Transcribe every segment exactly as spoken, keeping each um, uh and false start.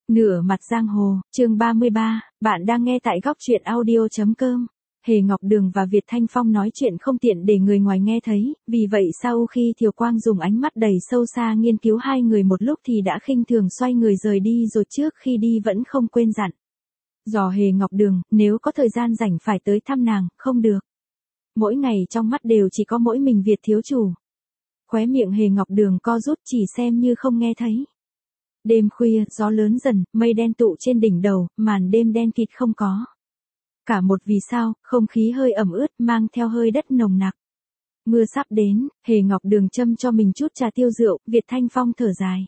Nửa mặt giang hồ, chương ba mươi ba, bạn đang nghe tại góc truyện audio.com. Hề Ngọc Đường và Việt Thanh Phong nói chuyện không tiện để người ngoài nghe thấy, vì vậy sau khi Thiều Quang dùng ánh mắt đầy sâu xa nghiên cứu hai người một lúc thì đã khinh thường xoay người rời đi, rồi trước khi đi vẫn không quên dặn dò Hề Ngọc Đường, nếu có thời gian rảnh phải tới thăm nàng, không được. Mỗi ngày trong mắt đều chỉ có mỗi mình Việt thiếu chủ. Khóe miệng Hề Ngọc Đường co rút, chỉ xem như không nghe thấy. Đêm khuya, gió lớn dần, mây đen tụ trên đỉnh đầu, màn đêm đen kịt không có cả một vì sao, không khí hơi ẩm ướt, mang theo hơi đất nồng nặc. Mưa sắp đến, Hề Ngọc Đường châm cho mình chút trà tiêu rượu, Việt Thanh Phong thở dài.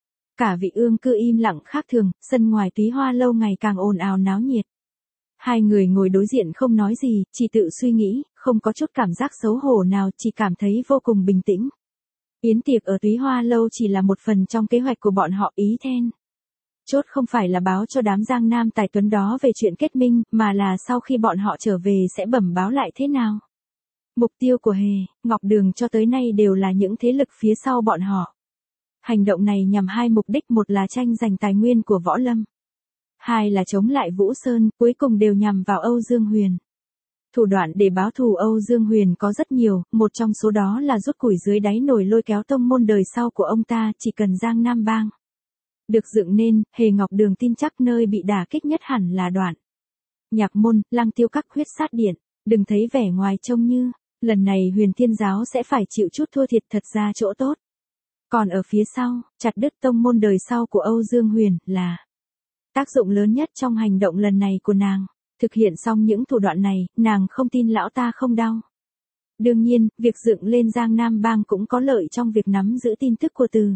Cả vị ương cư im lặng khác thường, sân ngoài Túy Hoa lâu ngày càng ồn ào náo nhiệt. Hai người ngồi đối diện không nói gì, chỉ tự suy nghĩ, không có chút cảm giác xấu hổ nào, chỉ cảm thấy vô cùng bình tĩnh. Yến tiệc ở Túy Hoa lâu chỉ là một phần trong kế hoạch của bọn họ. Ý then chốt không phải là báo cho đám Giang Nam tài tuấn đó về chuyện kết minh, mà là sau khi bọn họ trở về sẽ bẩm báo lại thế nào. Mục tiêu của Hề Ngọc Đường cho tới nay đều là những thế lực phía sau bọn họ. Hành động này nhằm hai mục đích, một là tranh giành tài nguyên của Võ Lâm, hai là chống lại Vũ Sơn, cuối cùng đều nhằm vào Âu Dương Huyền. Thủ đoạn để báo thù Âu Dương Huyền có rất nhiều, một trong số đó là rút củi dưới đáy nồi, lôi kéo tông môn đời sau của ông ta. Chỉ cần Giang Nam Bang được dựng nên, Hề Ngọc Đường tin chắc nơi bị đả kích nhất hẳn là Đoạn Nhạc Môn, Lăng Tiêu Các, Huyết Sát Điện. Đừng thấy vẻ ngoài trông như lần này Huyền Thiên Giáo sẽ phải chịu chút thua thiệt, thật ra chỗ tốt còn ở phía sau. Chặt đứt tông môn đời sau của Âu Dương Huyền là tác dụng lớn nhất trong hành động lần này của nàng. Thực hiện xong những thủ đoạn này, nàng không tin lão ta không đau. Đương nhiên, việc dựng lên Giang Nam Bang cũng có lợi trong việc nắm giữ tin tức của Từ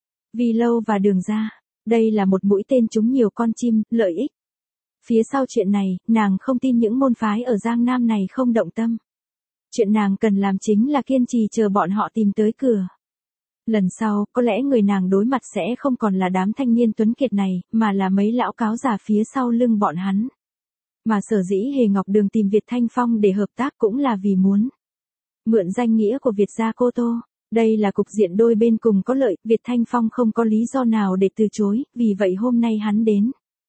Vi Lâu và Đường gia. Đây là một mũi tên trúng nhiều con chim, lợi ích. Phía sau chuyện này, nàng không tin những môn phái ở Giang Nam này không động tâm. Chuyện nàng cần làm chính là kiên trì chờ bọn họ tìm tới cửa. Lần sau, có lẽ người nàng đối mặt sẽ không còn là đám thanh niên tuấn kiệt này, mà là mấy lão cáo già phía sau lưng bọn hắn. Mà sở dĩ Hề Ngọc Đường tìm Việt Thanh Phong để hợp tác cũng là vì muốn mượn danh nghĩa của Việt gia Cô Tô. Đây là cục diện đôi bên cùng có lợi, Việt Thanh Phong không có lý do nào để từ chối, vì vậy hôm nay hắn đến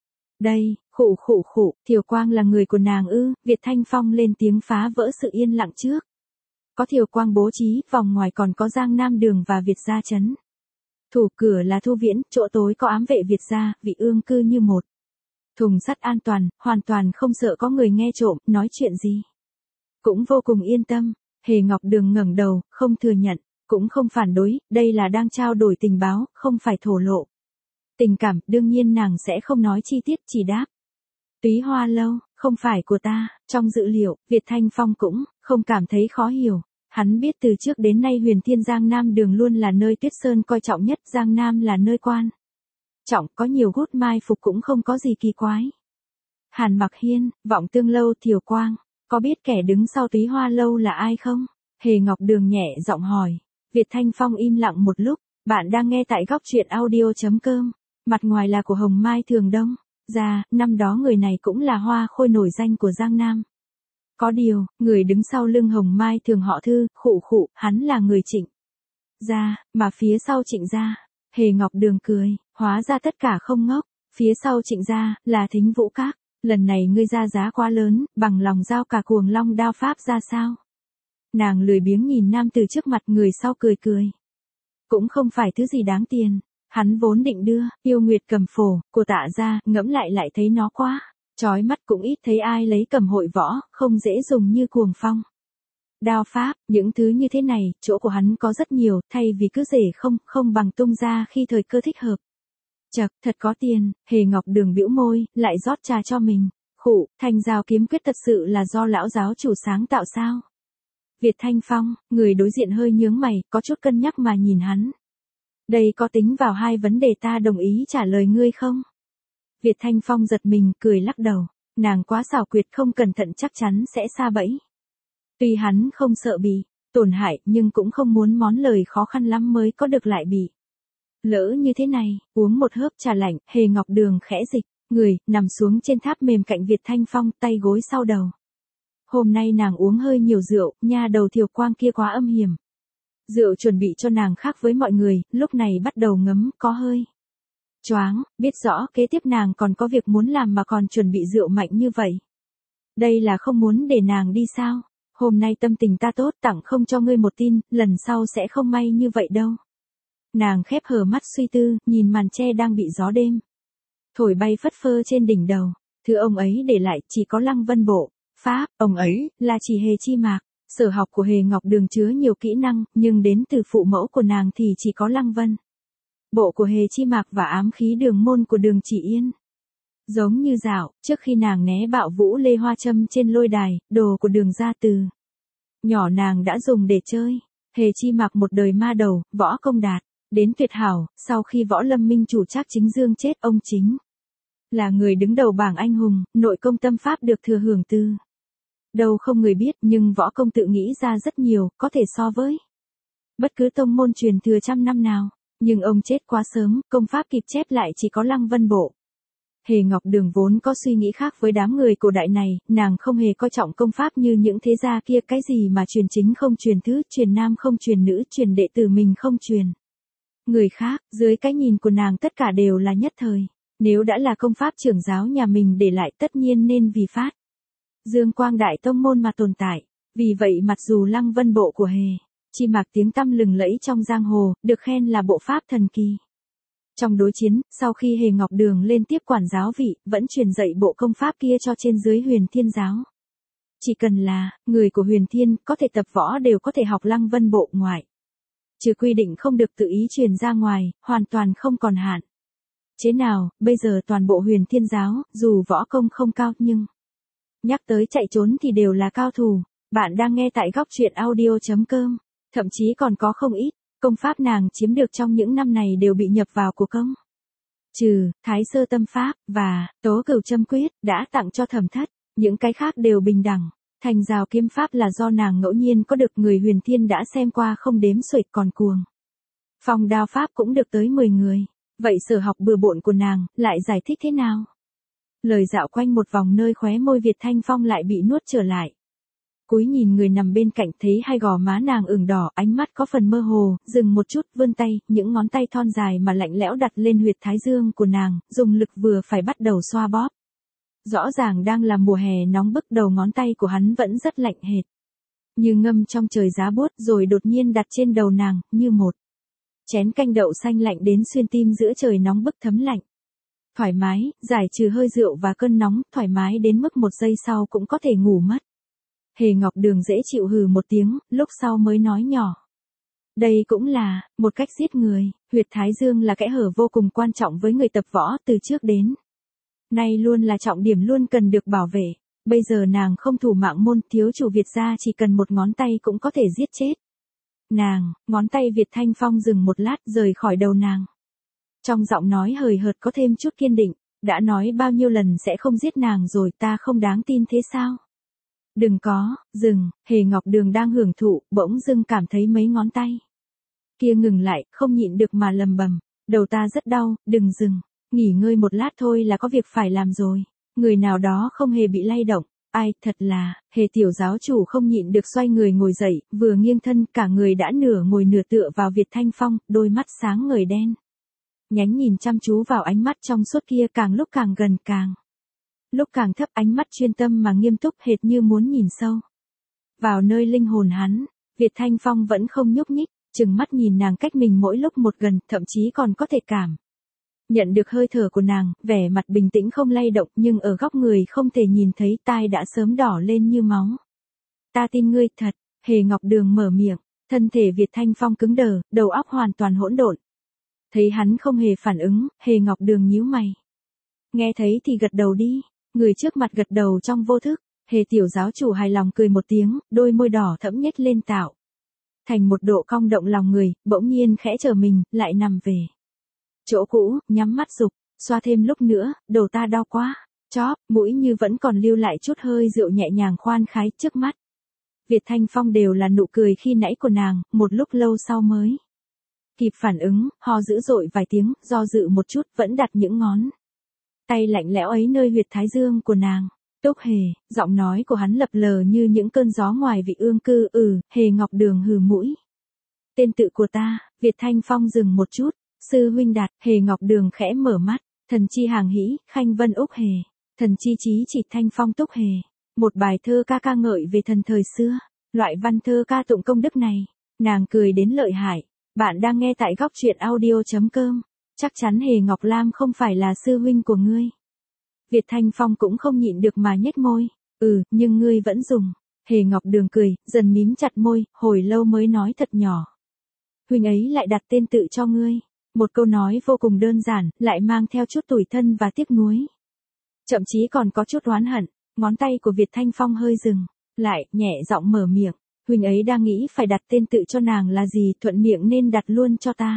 đây. Khụ khụ khụ, Thiều Quang là người của nàng ư? Việt Thanh Phong lên tiếng phá vỡ sự yên lặng trước. Có Thiều Quang bố trí, vòng ngoài còn có Giang Nam Đường và Việt gia trấn thủ, cửa là Thu Viễn, chỗ tối có ám vệ Việt gia, vị ương cư như một thùng sắt an toàn, hoàn toàn không sợ có người nghe trộm, nói chuyện gì cũng vô cùng yên tâm. Hề Ngọc Đường ngẩng đầu, không thừa nhận, cũng không phản đối, đây là đang trao đổi tình báo, không phải thổ lộ tình cảm. Đương nhiên nàng sẽ không nói chi tiết, chỉ đáp. Túy Hoa lâu, không phải của ta. Trong dữ liệu, Việt Thanh Phong cũng không cảm thấy khó hiểu. Hắn biết từ trước đến nay Huyền Thiên Giang Nam Đường luôn là nơi Tuyết Sơn coi trọng nhất, Giang Nam là nơi quan trọng, có nhiều gút mai phục cũng không có gì kỳ quái. Hàn Mặc Hiên, Vọng Tương Lâu, Thiều Quang, có biết kẻ đứng sau Túy Hoa lâu là ai không? Hề Ngọc Đường nhẹ giọng hỏi. Việt Thanh Phong im lặng một lúc. Bạn đang nghe tại góc truyện audio.com. Mặt ngoài là của Hồng Mai Thường Đông gia, năm đó người này cũng là hoa khôi nổi danh của Giang Nam. Có điều, người đứng sau lưng Hồng Mai Thường họ Thư, khụ khụ, hắn là người Trịnh gia, mà phía sau Trịnh gia. Hề Ngọc Đường cười, hóa ra tất cả không ngốc. Phía sau Trịnh gia là Thính Vũ Các. Lần này ngươi ra giá quá lớn, bằng lòng giao cả Cuồng Long đao pháp ra sao? Nàng lười biếng nhìn nam từ trước mặt, người sau cười cười. Cũng không phải thứ gì đáng tiền. Hắn vốn định đưa Yêu Nguyệt Cầm Phổ của Tạ gia, ngẫm lại lại thấy nó quá chói mắt, cũng ít thấy ai lấy cầm hội võ, không dễ dùng như Cuồng Phong đao pháp. Những thứ như thế này, chỗ của hắn có rất nhiều, thay vì cứ rể không, không bằng tung ra khi thời cơ thích hợp. Chậc, thật có tiền. Hề Ngọc Đường bĩu môi, lại rót trà cho mình. Khụ, Thanh Giao kiếm quyết thật sự là do lão giáo chủ sáng tạo sao? Việt Thanh Phong, người đối diện hơi nhướng mày, có chút cân nhắc mà nhìn hắn. Đây có tính vào hai vấn đề ta đồng ý trả lời ngươi không? Việt Thanh Phong giật mình, cười lắc đầu. Nàng quá xảo quyệt, không cẩn thận chắc chắn sẽ sa bẫy. Tuy hắn không sợ bị tổn hại, nhưng cũng không muốn món lời khó khăn lắm mới có được lại bị lỡ như thế này. Uống một hớp trà lạnh, Hề Ngọc Đường khẽ dịch người, nằm xuống trên tháp mềm cạnh Việt Thanh Phong, tay gối sau đầu. Hôm nay nàng uống hơi nhiều rượu, nha đầu Thiều Quang kia quá âm hiểm. Rượu chuẩn bị cho nàng khác với mọi người, lúc này bắt đầu ngấm, có hơi choáng, biết rõ kế tiếp nàng còn có việc muốn làm mà còn chuẩn bị rượu mạnh như vậy. Đây là không muốn để nàng đi sao? Hôm nay tâm tình ta tốt tặng không cho ngươi một tin, lần sau sẽ không may như vậy đâu. Nàng khép hờ mắt suy tư, nhìn màn tre đang bị gió đêm thổi bay phất phơ trên đỉnh đầu. Thứ ông ấy để lại chỉ có Lăng Vân Bộ, pháp, ông ấy là chỉ Hề Chi Mạc. Sở học của Hề Ngọc Đường chứa nhiều kỹ năng, nhưng đến từ phụ mẫu của nàng thì chỉ có Lăng Vân Bộ của Hề Chi Mạc và ám khí đường môn của Đường Chỉ Yên. Giống như dạo, trước khi nàng né bạo vũ lê hoa châm trên lôi đài, đồ của Đường gia từ nhỏ nàng đã dùng để chơi. Hề Chi Mạc một đời ma đầu, võ công đạt đến tuyệt hảo, sau khi Võ Lâm Minh chủ Trác Chính Dương chết, ông chính là người đứng đầu bảng anh hùng, nội công tâm pháp được thừa hưởng từ đâu không người biết, nhưng võ công tự nghĩ ra rất nhiều, có thể so với bất cứ tông môn truyền thừa trăm năm nào. Nhưng ông chết quá sớm, công pháp kịp chép lại chỉ có Lăng Vân Bộ. Hề Ngọc Đường vốn có suy nghĩ khác với đám người cổ đại này, nàng không hề coi trọng công pháp như những thế gia kia, cái gì mà truyền chính không truyền thứ, truyền nam không truyền nữ, truyền đệ tử mình không truyền người khác, dưới cái nhìn của nàng tất cả đều là nhất thời. Nếu đã là công pháp trưởng giáo nhà mình để lại, tất nhiên nên vì phát dương quang đại tông môn mà tồn tại. Vì vậy mặc dù Lăng Vân Bộ của Hề Chi Mạc tiếng tăm lừng lẫy trong giang hồ, được khen là bộ pháp thần kỳ trong đối chiến, sau khi Hề Ngọc Đường lên tiếp quản giáo vị, vẫn truyền dạy bộ công pháp kia cho trên dưới Huyền Thiên giáo. Chỉ cần là người của Huyền Thiên có thể tập võ đều có thể học Lăng Vân Bộ, ngoại trừ quy định không được tự ý truyền ra ngoài, hoàn toàn không còn hạn chế nào. Bây giờ toàn bộ Huyền Thiên giáo, dù võ công không cao nhưng nhắc tới chạy trốn thì đều là cao thủ. Bạn đang nghe tại góc truyện audio chấm com. Thậm chí còn có không ít công pháp nàng chiếm được trong những năm này đều bị nhập vào của công trừ, Thái Sơ Tâm Pháp và Tố Cửu Châm Quyết đã tặng cho Thẩm Thất. Những cái khác đều bình đẳng. Thành Rào Kiếm Pháp là do nàng ngẫu nhiên có được, người Huyền Thiên đã xem qua không đếm xuể, còn Cuồng Phong Đao Pháp cũng được tới mười người. Vậy sở học bừa bộn của nàng lại giải thích thế nào? Lời dạo quanh một vòng nơi khóe môi Việt Thanh Phong lại bị nuốt trở lại. Cúi nhìn người nằm bên cạnh, thấy hai gò má nàng ửng đỏ, ánh mắt có phần mơ hồ, dừng một chút, vươn tay, những ngón tay thon dài mà lạnh lẽo đặt lên huyệt thái dương của nàng, dùng lực vừa phải bắt đầu xoa bóp. Rõ ràng đang là mùa hè nóng bức, đầu ngón tay của hắn vẫn rất lạnh hệt, như ngâm trong trời giá buốt, rồi đột nhiên đặt trên đầu nàng, như một chén canh đậu xanh lạnh đến xuyên tim giữa trời nóng bức thấm lạnh. Thoải mái, giải trừ hơi rượu và cơn nóng, thoải mái đến mức một giây sau cũng có thể ngủ mất. Hề Ngọc Đường dễ chịu hừ một tiếng, lúc sau mới nói nhỏ. Đây cũng là một cách giết người. Huyệt thái dương là kẽ hở vô cùng quan trọng với người tập võ, từ trước đến nay luôn là trọng điểm, luôn cần được bảo vệ. Bây giờ nàng không thủ mạng môn, thiếu chủ Việt gia chỉ cần một ngón tay cũng có thể giết chết nàng. Ngón tay Việt Thanh Phong dừng một lát, rời khỏi đầu nàng. Trong giọng nói hời hợt có thêm chút kiên định. Đã nói bao nhiêu lần sẽ không giết nàng rồi, ta không đáng tin thế sao? Đừng có, dừng. Hề Ngọc Đường đang hưởng thụ, bỗng dưng cảm thấy mấy ngón tay kia ngừng lại, không nhịn được mà lầm bầm. Đầu ta rất đau, đừng dừng. Nghỉ ngơi một lát thôi là có việc phải làm rồi. Người nào đó không hề bị lay động. Ai, thật là, Hề tiểu giáo chủ không nhịn được xoay người ngồi dậy, vừa nghiêng thân, cả người đã nửa ngồi nửa tựa vào Việt Thanh Phong, đôi mắt sáng ngời đen nhánh nhìn chăm chú vào ánh mắt trong suốt kia, càng lúc càng gần, càng lúc càng thấp, ánh mắt chuyên tâm mà nghiêm túc, hệt như muốn nhìn sâu vào nơi linh hồn hắn. Việt Thanh Phong vẫn không nhúc nhích, chừng mắt nhìn nàng cách mình mỗi lúc một gần, thậm chí còn có thể cảm nhận được hơi thở của nàng, vẻ mặt bình tĩnh không lay động, nhưng ở góc người không thể nhìn thấy, tai đã sớm đỏ lên như máu. Ta tin ngươi thật. Hề Ngọc Đường mở miệng, thân thể Việt Thanh Phong cứng đờ, đầu óc hoàn toàn hỗn độn. Thấy hắn không hề phản ứng, Hề Ngọc Đường nhíu mày. Nghe thấy thì gật đầu đi. Người trước mặt gật đầu trong vô thức. Hề tiểu giáo chủ hài lòng cười một tiếng, đôi môi đỏ thẫm nhếch lên tạo thành một độ cong động lòng người, bỗng nhiên khẽ trở mình, lại nằm về chỗ cũ, nhắm mắt dục, xoa thêm lúc nữa, đầu ta đau quá. Chóp, mũi như vẫn còn lưu lại chút hơi rượu, nhẹ nhàng khoan khái. Trước mắt Việt Thanh Phong đều là nụ cười khi nãy của nàng, một lúc lâu sau mới kịp phản ứng, ho dữ dội vài tiếng, do dự một chút, vẫn đặt những ngón tay lạnh lẽo ấy nơi huyệt thái dương của nàng. Túc Hề, giọng nói của hắn lập lờ như những cơn gió ngoài vị ương cư. Ừ. Hề Ngọc Đường hừ mũi. Tên tự của ta. Việt Thanh Phong dừng một chút, Sư huynh đạt, Hề Ngọc Đường khẽ mở mắt, thần chi hàng hĩ, Khanh Vân Úc Hề, thần chi chí chỉ Thanh Phong Túc Hề. Một bài thơ ca ca ngợi về thần thời xưa, loại văn thơ ca tụng công đức này, nàng cười đến lợi hại. Bạn đang nghe tại góc truyện audio.com, chắc chắn Hề Ngọc Lam không phải là sư huynh của ngươi. Việt Thanh Phong cũng không nhịn được mà nhếch môi, ừ, nhưng ngươi vẫn dùng. Hề Ngọc Đường cười, dần mím chặt môi, hồi lâu mới nói thật nhỏ. Huynh ấy lại đặt tên tự cho ngươi. Một câu nói vô cùng đơn giản, lại mang theo chút tủi thân và tiếc nuối. Thậm chí còn có chút oán hận, ngón tay của Việt Thanh Phong hơi dừng, lại, nhẹ giọng mở miệng. Huynh ấy đang nghĩ phải đặt tên tự cho nàng là gì, thuận miệng nên đặt luôn cho ta.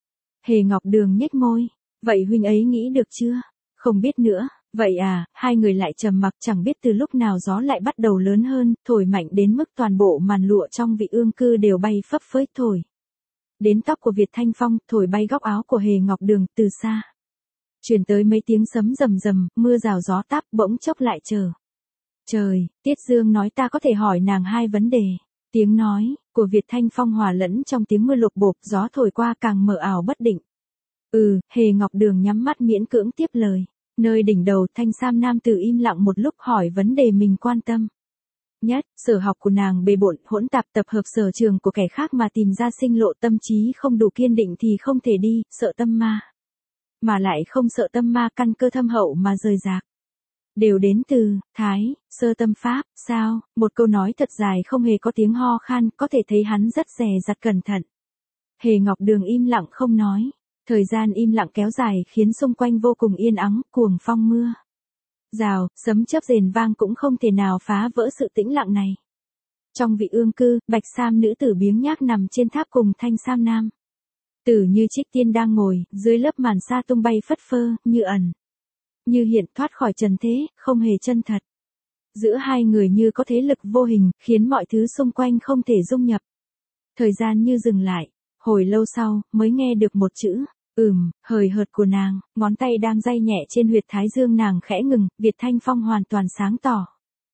Hề Ngọc Đường nhếch môi, vậy huynh ấy nghĩ được chưa? Không biết nữa. Vậy à, hai người lại trầm mặc, chẳng biết từ lúc nào gió lại bắt đầu lớn hơn, thổi mạnh đến mức toàn bộ màn lụa trong vị ương cư đều bay phấp phới thổi đến tóc của Việt Thanh Phong, thổi bay góc áo của Hề Ngọc Đường. Từ xa truyền tới mấy tiếng sấm rầm rầm, mưa rào gió táp, bỗng chốc lại chờ. Trời, Tiết Dương nói ta có thể hỏi nàng hai vấn đề. Tiếng nói của Việt Thanh Phong hòa lẫn trong tiếng mưa lộp bộp, gió thổi qua càng mờ ảo bất định. Ừ, Hề Ngọc Đường nhắm mắt miễn cưỡng tiếp lời. Nơi đỉnh đầu, thanh sam nam tử im lặng một lúc hỏi vấn đề mình quan tâm nhất. Sở học của nàng bề bộn, hỗn tạp, tập hợp sở trường của kẻ khác mà tìm ra sinh lộ, tâm trí không đủ kiên định thì không thể đi, sợ tâm ma. Mà lại không sợ tâm ma, căn cơ thâm hậu mà rời rạc. Đều đến từ Thái Sơ Tâm Pháp. Sao? Một câu nói thật dài không hề có tiếng ho khan, có thể thấy hắn rất dè dặt cẩn thận. Hề Ngọc Đường im lặng không nói. Thời gian im lặng kéo dài khiến xung quanh vô cùng yên ắng, cuồng phong mưa rào, sấm chớp rền vang cũng không thể nào phá vỡ sự tĩnh lặng này. Trong vị ương cư, bạch sam nữ tử biếng nhác nằm trên tháp cùng thanh sam nam tử như Trích Tiên đang ngồi, dưới lớp màn sa tung bay phất phơ, như ẩn như hiện, thoát khỏi trần thế, không hề chân thật. Giữa hai người như có thế lực vô hình, khiến mọi thứ xung quanh không thể dung nhập. Thời gian như dừng lại. Hồi lâu sau, mới nghe được một chữ, ừm, hời hợt của nàng, ngón tay đang day nhẹ trên huyệt thái dương nàng khẽ ngừng, Việt Thanh Phong hoàn toàn sáng tỏ.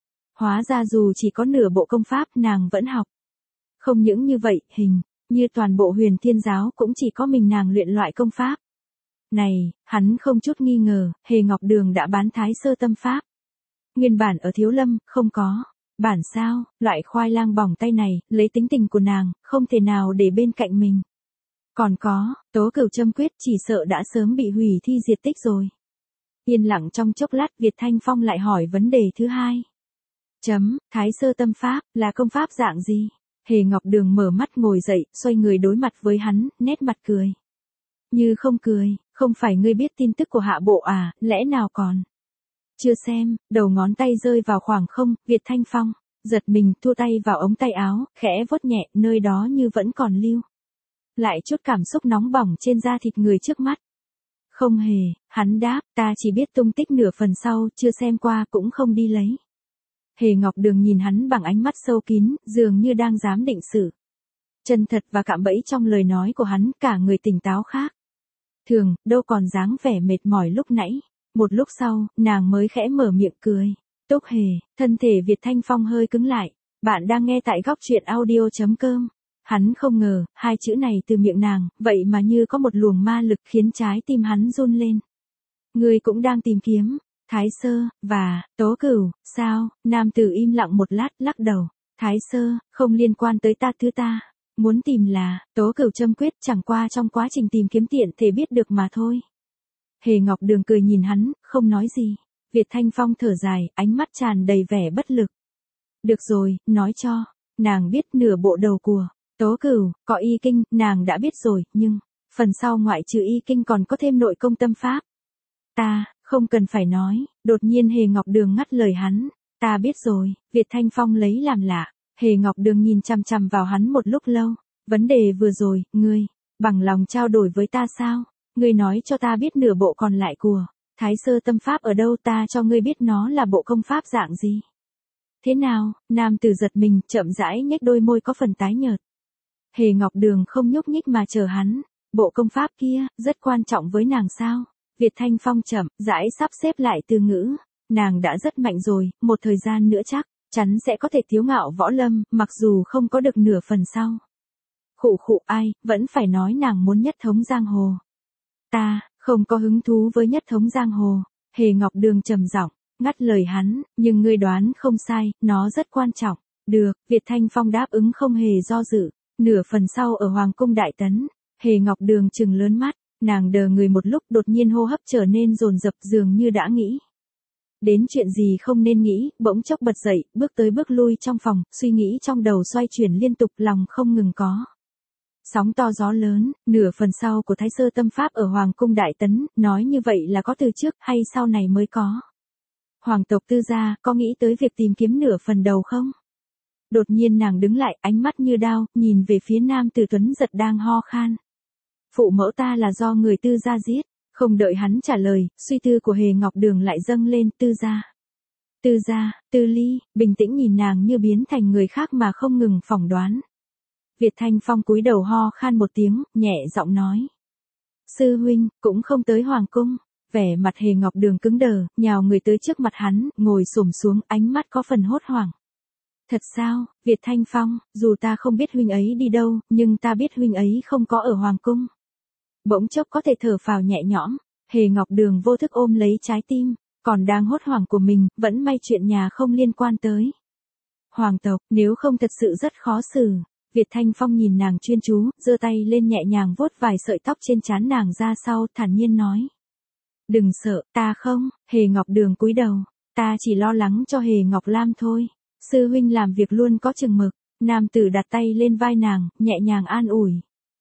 Hóa ra dù chỉ có nửa bộ công pháp nàng vẫn học. Không những như vậy, hình như toàn bộ Huyền Thiên giáo cũng chỉ có mình nàng luyện loại công pháp này. Hắn không chút nghi ngờ, Hề Ngọc Đường đã bán Thái Sơ Tâm Pháp. Nguyên bản ở Thiếu Lâm, không có. Bản sao, loại khoai lang bỏng tay này, lấy tính tình của nàng, không thể nào để bên cạnh mình. Còn có, Tố Cửu Châm Quyết chỉ sợ đã sớm bị hủy thi diệt tích rồi. Yên lặng trong chốc lát, Việt Thanh Phong lại hỏi vấn đề thứ hai. Chấm, Thái Sơ Tâm Pháp, là công pháp dạng gì? Hề Ngọc Đường mở mắt ngồi dậy, xoay người đối mặt với hắn, nét mặt cười. Như không cười, không phải ngươi biết tin tức của hạ bộ à, lẽ nào còn chưa xem. Đầu ngón tay rơi vào khoảng không, Việt Thanh Phong giật mình, thua tay vào ống tay áo, khẽ vuốt nhẹ, nơi đó như vẫn còn lưu lại chút cảm xúc nóng bỏng trên da thịt người trước mắt. Không hề, hắn đáp, ta chỉ biết tung tích nửa phần sau, chưa xem qua cũng không đi lấy. Hề Ngọc Đường nhìn hắn bằng ánh mắt sâu kín, dường như đang giám định sự chân thật và cạm bẫy trong lời nói của hắn, cả người tỉnh táo khác thường, đâu còn dáng vẻ mệt mỏi lúc nãy. Một lúc sau, nàng mới khẽ mở miệng cười. Túc Hề, thân thể Việt Thanh Phong hơi cứng lại. Bạn đang nghe tại góc truyện audio.com. Hắn không ngờ, hai chữ này từ miệng nàng, vậy mà như có một luồng ma lực khiến trái tim hắn run lên. Ngươi cũng đang tìm kiếm Thái Sơ và Tố Cửu, sao? Nam tử im lặng một lát, lắc đầu. Thái Sơ, không liên quan tới ta, thứ ta muốn tìm là Tố Cửu Châm Quyết, chẳng qua trong quá trình tìm kiếm tiện thể biết được mà thôi. Hề Ngọc Đường cười nhìn hắn, không nói gì. Việt Thanh Phong thở dài, ánh mắt tràn đầy vẻ bất lực. Được rồi, nói cho. Nàng biết nửa bộ đầu của Tố Cửu, có y kinh, nàng đã biết rồi, nhưng phần sau ngoại trừ y kinh còn có thêm nội công tâm pháp. Ta, không cần phải nói. Đột nhiên Hề Ngọc Đường ngắt lời hắn. Ta biết rồi. Việt Thanh Phong lấy làm lạ. Hề Ngọc Đường nhìn chằm chằm vào hắn một lúc lâu. Vấn đề vừa rồi, ngươi bằng lòng trao đổi với ta sao? Ngươi nói cho ta biết nửa bộ còn lại của Thái Sơ Tâm Pháp ở đâu, ta cho ngươi biết nó là bộ công pháp dạng gì. Thế nào? Nam tử giật mình, chậm rãi nhếch đôi môi có phần tái nhợt. Hề Ngọc Đường không nhúc nhích mà chờ hắn. Bộ công pháp kia, rất quan trọng với nàng sao? Việt Thanh Phong chậm rãi sắp xếp lại từ ngữ. Nàng đã rất mạnh rồi, một thời gian nữa chắc chắn sẽ có thể tiếu ngạo võ lâm, mặc dù không có được nửa phần sau. Khụ khụ, ai, vẫn phải nói nàng muốn nhất thống giang hồ. Ta, không có hứng thú với nhất thống giang hồ. Hề Ngọc Đường trầm giọng, ngắt lời hắn, nhưng ngươi đoán không sai, nó rất quan trọng. Được, Việt Thanh Phong đáp ứng không hề do dự. Nửa phần sau ở Hoàng cung Đại Tấn, Hề Ngọc Đường trừng lớn mắt, nàng đờ người một lúc đột nhiên hô hấp trở nên dồn dập dường như đã nghĩ đến chuyện gì không nên nghĩ, bỗng chốc bật dậy, bước tới bước lui trong phòng, suy nghĩ trong đầu xoay chuyển liên tục, lòng không ngừng có. Sóng to gió lớn, nửa phần sau của Thái Sơ Tâm Pháp ở Hoàng cung Đại Tấn, nói như vậy là có từ trước hay sau này mới có. Hoàng tộc Tư gia, có nghĩ tới việc tìm kiếm nửa phần đầu không? Đột nhiên nàng đứng lại, ánh mắt như đao, nhìn về phía nam tử Tuấn Giật đang ho khan. Phụ mẫu ta là do người Tư gia giết. Không đợi hắn trả lời, suy tư của Hề Ngọc Đường lại dâng lên. Tư gia. Tư gia, Tư Ly, bình tĩnh nhìn nàng như biến thành người khác mà không ngừng phỏng đoán. Việt Thanh Phong cúi đầu ho khan một tiếng, nhẹ giọng nói. Sư huynh, cũng không tới Hoàng cung. Vẻ mặt Hề Ngọc Đường cứng đờ, nhào người tới trước mặt hắn, ngồi xổm xuống, ánh mắt có phần hốt hoảng. Thật sao, Việt Thanh Phong, dù ta không biết huynh ấy đi đâu, nhưng ta biết huynh ấy không có ở Hoàng cung. Bỗng chốc có thể thở phào nhẹ nhõm, Hề Ngọc Đường vô thức ôm lấy trái tim, còn đang hốt hoảng của mình, vẫn may chuyện nhà không liên quan tới hoàng tộc, nếu không thật sự rất khó xử. Việt Thanh Phong nhìn nàng chuyên chú, giơ tay lên nhẹ nhàng vuốt vài sợi tóc trên trán nàng ra sau, thản nhiên nói. Đừng sợ, ta không. Hề Ngọc Đường cúi đầu, ta chỉ lo lắng cho Hề Ngọc Lam thôi. Sư huynh làm việc luôn có chừng mực. Nam tử đặt tay lên vai nàng, nhẹ nhàng an ủi.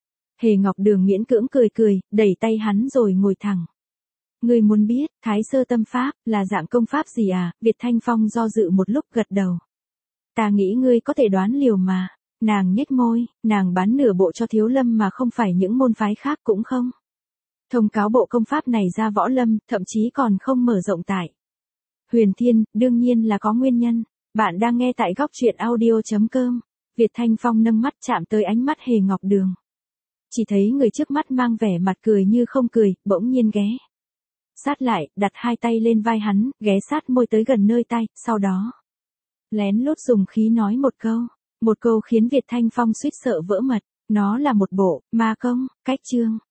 Hề Ngọc Đường miễn cưỡng cười cười, đẩy tay hắn rồi ngồi thẳng. Ngươi muốn biết, Thái Sơ Tâm Pháp, là dạng công pháp gì à? Việt Thanh Phong do dự một lúc gật đầu. Ta nghĩ ngươi có thể đoán liều mà. Nàng nhếch môi, nàng bán nửa bộ cho Thiếu Lâm mà không phải những môn phái khác cũng không. Thông cáo bộ công pháp này ra Võ Lâm, thậm chí còn không mở rộng tại Huyền Thiên, đương nhiên là có nguyên nhân. Bạn đang nghe tại góc truyện audio chấm com. Việt Thanh Phong nâng mắt chạm tới ánh mắt Hề Ngọc Đường. Chỉ thấy người trước mắt mang vẻ mặt cười như không cười, bỗng nhiên ghé sát lại, đặt hai tay lên vai hắn, ghé sát môi tới gần nơi tai, sau đó lén lút dùng khí nói một câu. Một câu khiến Việt Thanh Phong suýt sợ vỡ mật. Nó là một bộ ma công, cách chương.